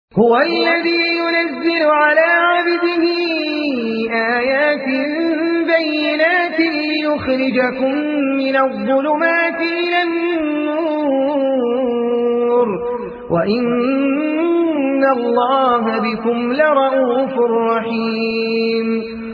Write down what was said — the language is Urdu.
هو الذي ينزل على عبده آيات بينات ليخرجكم من الظلمات إلى النور وإن الله بكم لرءوف رحيم